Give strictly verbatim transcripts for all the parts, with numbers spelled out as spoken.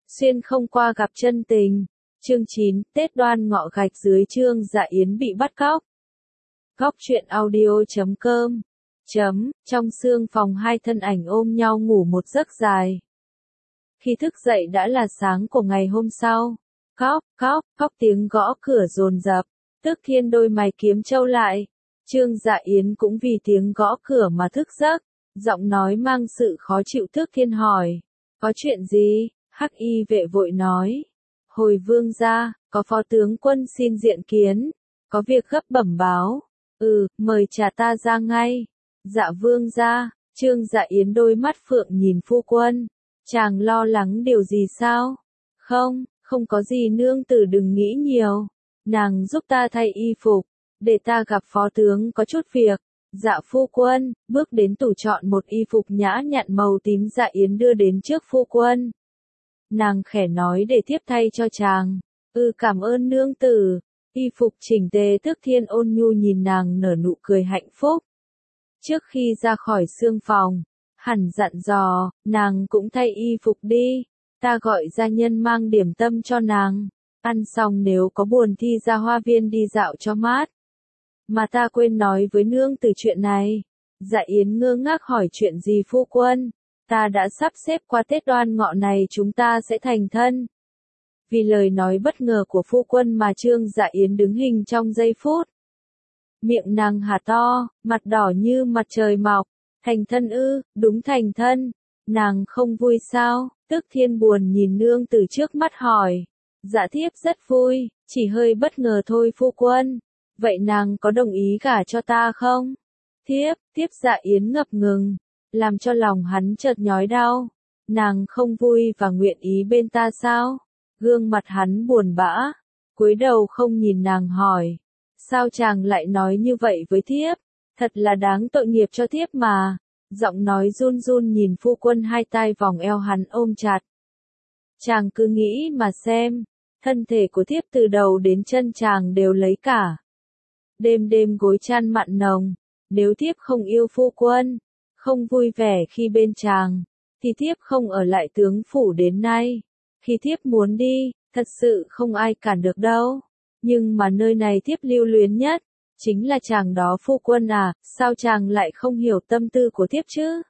xuyên không qua gặp chân tình. Chương chín, Tết Đoan Ngọ gạch dưới Trương Dạ Yến bị bắt cóc. Góc truyện audio chấm com chấm, trong sương phòng hai thân ảnh ôm nhau ngủ một giấc dài. Khi thức dậy đã là sáng của ngày hôm sau. Cóc, cóc, cóc tiếng gõ cửa dồn dập. Tước Thiên đôi mày kiếm trâu lại. Trương Dạ Yến cũng vì tiếng gõ cửa mà thức giấc. Giọng nói mang sự khó chịu. Tước Thiên hỏi. Có chuyện gì? Hắc y vệ vội nói. Hồi vương gia, có phó tướng quân xin diện kiến. Có việc gấp bẩm báo. Ừ, mời trả ta ra ngay. Dạ vương gia. Trương Dạ Yến đôi mắt phượng nhìn phu quân. Chàng lo lắng điều gì sao? Không, không có gì nương tử đừng nghĩ nhiều. Nàng giúp ta thay y phục, để ta gặp phó tướng có chút việc. Dạ phu quân, bước đến tủ chọn một y phục nhã nhặn màu tím. Dạ Yến đưa đến trước phu quân. Nàng khẽ nói để thiếp thay cho chàng. Ừ cảm ơn nương tử. Y phục chỉnh tề. Tước Thiên ôn nhu nhìn nàng nở nụ cười hạnh phúc. Trước khi ra khỏi sương phòng, hẳn dặn dò, nàng cũng thay y phục đi. Ta gọi gia nhân mang điểm tâm cho nàng. Ăn xong nếu có buồn thì ra hoa viên đi dạo cho mát. Mà ta quên nói với nương tử chuyện này. Dạ Yến ngơ ngác hỏi chuyện gì phu quân? Ta đã sắp xếp qua Tết Đoan Ngọ này chúng ta sẽ thành thân. Vì lời nói bất ngờ của phu quân mà Trương Dạ Yến đứng hình trong giây phút. Miệng nàng há to, mặt đỏ như mặt trời mọc. Thành thân ư, đúng thành thân. Nàng không vui sao? Tước Thiên buồn nhìn nương tử trước mắt hỏi. Dạ thiếp rất vui, chỉ hơi bất ngờ thôi phu quân. Vậy nàng có đồng ý gả cho ta không? Thiếp, thiếp Dạ Yến ngập ngừng, làm cho lòng hắn chợt nhói đau. Nàng không vui và nguyện ý bên ta sao? Gương mặt hắn buồn bã, cúi đầu không nhìn nàng hỏi. Sao chàng lại nói như vậy với thiếp? Thật là đáng tội nghiệp cho thiếp mà. Giọng nói run run nhìn phu quân hai tay vòng eo hắn ôm chặt. Chàng cứ nghĩ mà xem, thân thể của thiếp từ đầu đến chân chàng đều lấy cả. Đêm đêm gối chăn mặn nồng, nếu thiếp không yêu phu quân, không vui vẻ khi bên chàng, thì thiếp không ở lại tướng phủ đến nay. Khi thiếp muốn đi, thật sự không ai cản được đâu. Nhưng mà nơi này thiếp lưu luyến nhất, chính là chàng đó phu quân à, sao chàng lại không hiểu tâm tư của thiếp chứ?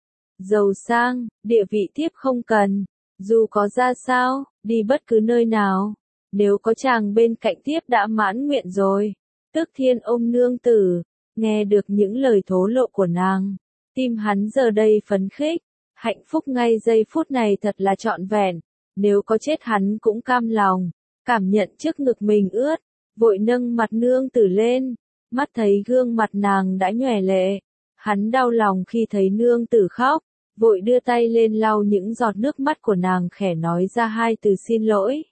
Giàu sang, địa vị thiếp không cần, dù có ra sao, đi bất cứ nơi nào, nếu có chàng bên cạnh thiếp đã mãn nguyện rồi. Tước Thiên ôm nương tử, nghe được những lời thổ lộ của nàng, tim hắn giờ đây phấn khích, hạnh phúc ngay giây phút này thật là trọn vẹn, nếu có chết hắn cũng cam lòng. Cảm nhận trước ngực mình ướt, vội nâng mặt nương tử lên, mắt thấy gương mặt nàng đã nhòe lệ. Hắn đau lòng khi thấy nương tử khóc, vội đưa tay lên lau những giọt nước mắt của nàng khẽ nói ra hai từ xin lỗi.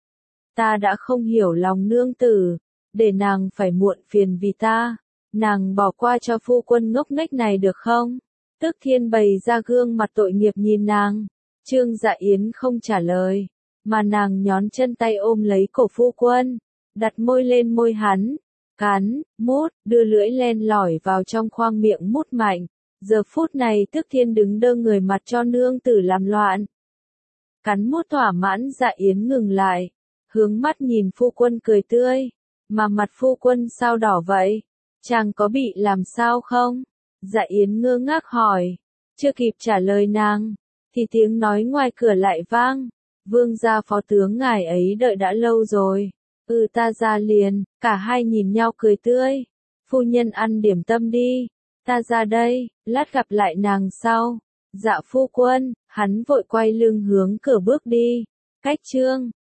Ta đã không hiểu lòng nương tử, để nàng phải muộn phiền vì ta, nàng bỏ qua cho phu quân ngốc nghếch này được không? Tước Thiên bày ra gương mặt tội nghiệp nhìn nàng, Trương Dạ Yến không trả lời. Mà nàng nhón chân tay ôm lấy cổ phu quân, đặt môi lên môi hắn, cắn, mút, đưa lưỡi len lỏi vào trong khoang miệng mút mạnh. Giờ phút này Tước Thiên đứng đơ người mặt cho nương tử làm loạn. Cắn mút thỏa mãn. Dạ Yến ngừng lại, hướng mắt nhìn phu quân cười tươi. Mà mặt phu quân sao đỏ vậy? Chàng có bị làm sao không? Dạ Yến ngơ ngác hỏi. Chưa kịp trả lời nàng, thì tiếng nói ngoài cửa lại vang. Vương gia phó tướng ngài ấy đợi đã lâu rồi. Ừ ta ra liền. Cả hai nhìn nhau cười tươi. Phu nhân ăn điểm tâm đi. Ta ra đây, lát gặp lại nàng sau. Dạ phu quân. Hắn vội quay lưng hướng cửa bước đi. Cách Trương